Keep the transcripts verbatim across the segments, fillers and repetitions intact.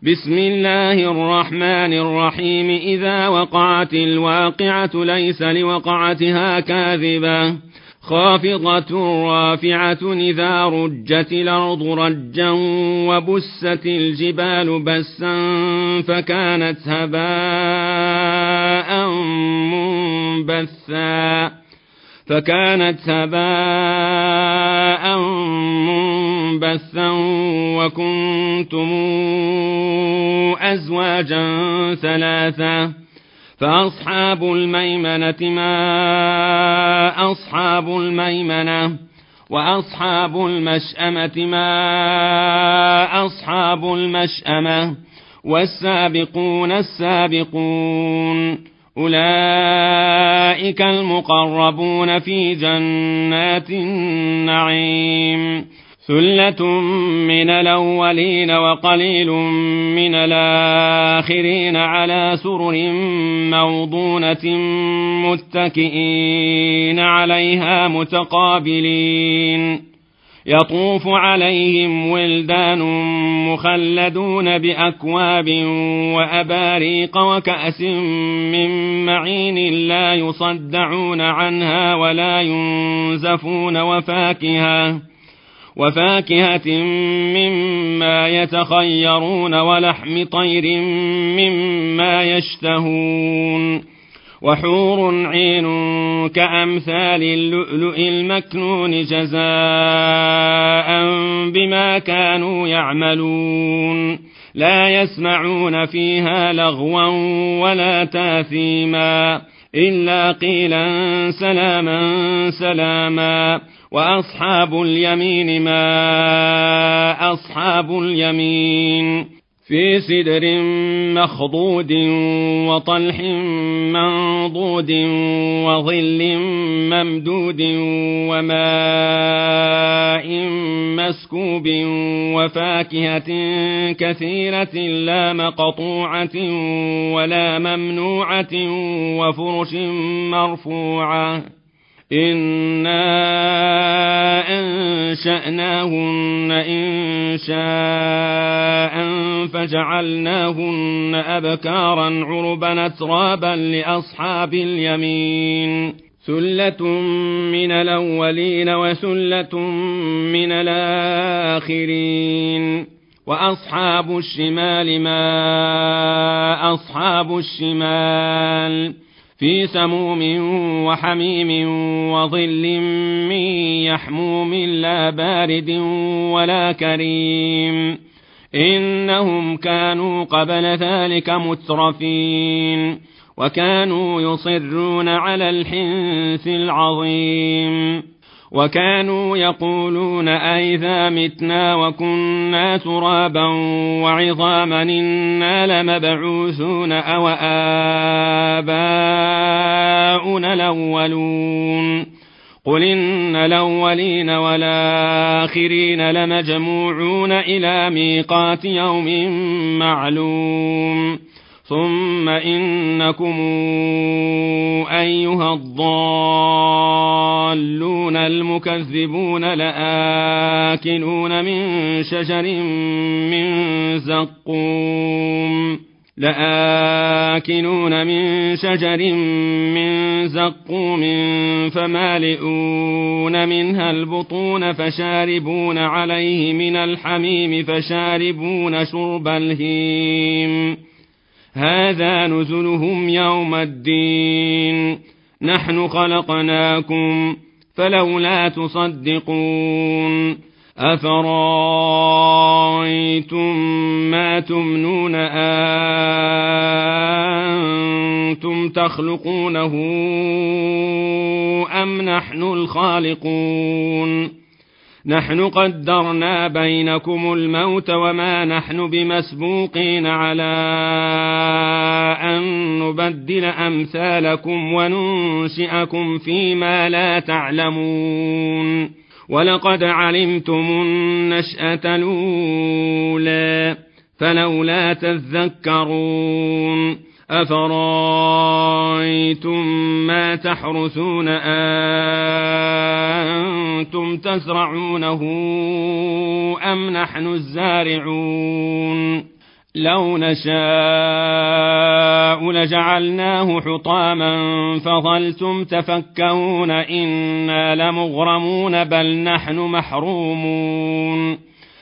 بسم الله الرحمن الرحيم إذا وقعت الواقعة ليس لوقعتها كاذبة خافضة رافعة إذا رجت الأرض رجا وبست الجبال بسا فكانت هباء منبثا فكانت هباء منبثا وكنتم أزواجا ثلاثة فأصحاب الميمنة ما أصحاب الميمنة وأصحاب المشأمة ما أصحاب المشأمة والسابقون السابقون أولئك المقربون في جنات النعيم ثلة من الأولين وقليل من الآخرين على سرر موضونة متكئين عليها متقابلين يطوف عليهم ولدان مخلدون بأكواب وأباريق وكأس من معين لا يصدعون عنها ولا ينزفون وفاكهة وفاكهة مما يتخيرون ولحم طير مما يشتهون وحور عين كأمثال اللؤلؤ المكنون جزاء بما كانوا يعملون لا يسمعون فيها لغوا ولا تاثيما إلا قيلا سلاما سلاما وأصحاب اليمين ما أصحاب اليمين في سدر مخضود وطلح منضود وظل ممدود وماء مسكوب وفاكهة كثيرة لا مقطوعة ولا ممنوعة وفرش مرفوعة إنا أنشأناهن إن شاء فجعلناهن أبكارا عربا أترابا لأصحاب اليمين ثلة من الأولين وثلة من الآخرين وأصحاب الشمال ما أصحاب الشمال في سموم وحميم وظل من يحموم لا بارد ولا كريم إنهم كانوا قبل ذلك مترفين وكانوا يصرون على الحنث العظيم وكانوا يقولون أئذا متنا وكنا ترابا وعظاما إنا لمبعوثون أو آباؤنا الأولون قل إن الأولين والآخرين لمجموعون إلى ميقات يوم معلوم ثم إنكم أيها الضالون المكذبون لآكلون من شجر من زقوم لآكلون من شجر من زقوم فمالئون منها البطون فشاربون عليه من الحميم فشاربون شرب الهيم هذا نزلهم يوم الدين نحن خلقناكم فلولا تصدقون أفرأيتم ما تمنون أنتم تخلقونه أم نحن الخالقون نحن قدرنا بينكم الموت وما نحن بمسبوقين على أن نبدل أمثالكم وننشئكم فيما لا تعلمون ولقد علمتم النشأة الأولى فلولا تذكرون أفرأيتم ما تحرثون أنتم تزرعونه أم نحن الزارعون لو نشاء لجعلناه حطاما فظلتم تفكهون إنا لمغرمون بل نحن محرومون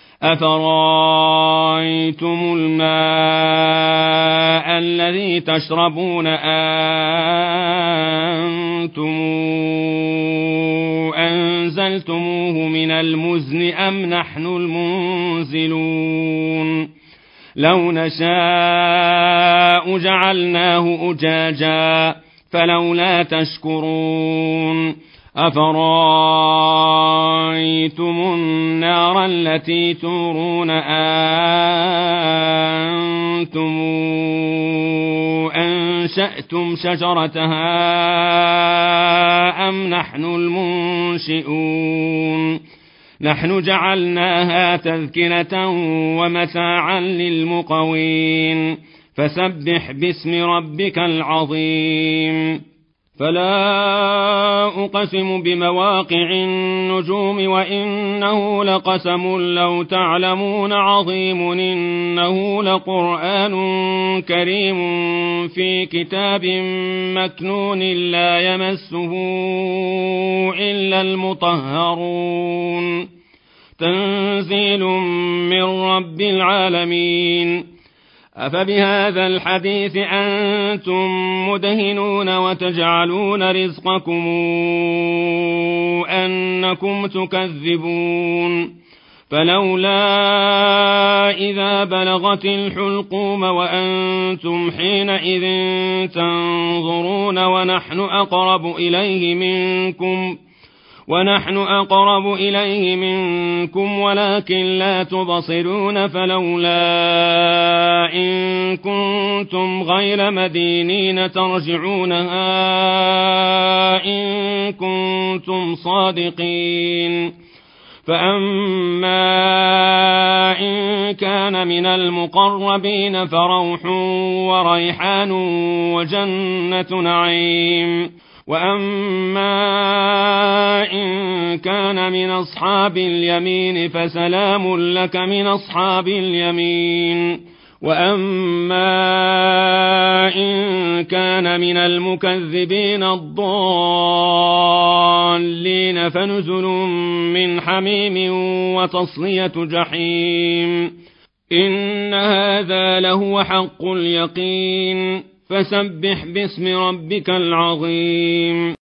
أفرأيتم الماء الذي تشربون أنتم أنزلتموه من المزن أم نحن المنزلون لو نشاء جعلناه أجاجا فلولا تشكرون أفرأيتم النار التي تورون أنتم أنشأتم شجرتها أم نحن المنشئون نحن جعلناها تذكرة ومتاعا للمقوين فسبح باسم ربك العظيم فلا أقسم بمواقع النجوم وإنه لقسم لو تعلمون عظيم إنه لقرآن كريم في كتاب مكنون لا يمسه إلا المطهرون تنزيل من رب العالمين أفبهذا الحديث أنتم مدهنون وتجعلون رزقكم أنكم تكذبون فلولا إذا بلغت الحلقوم وأنتم حينئذ تنظرون ونحن أقرب إليه منكم ونحن أقرب إليه منكم ولكن لا تبصرون فلولا إن كنتم غير مدينين ترجعونها إن كنتم صادقين فأما إن كان من المقربين فروح وريحان وجنة نعيم وأما إن كان من أصحاب اليمين فسلام لك من أصحاب اليمين وأما إن كان من المكذبين الضالين فنزل من حميم وتصلية جحيم إن هذا لهو حق اليقين فسبح باسم ربك العظيم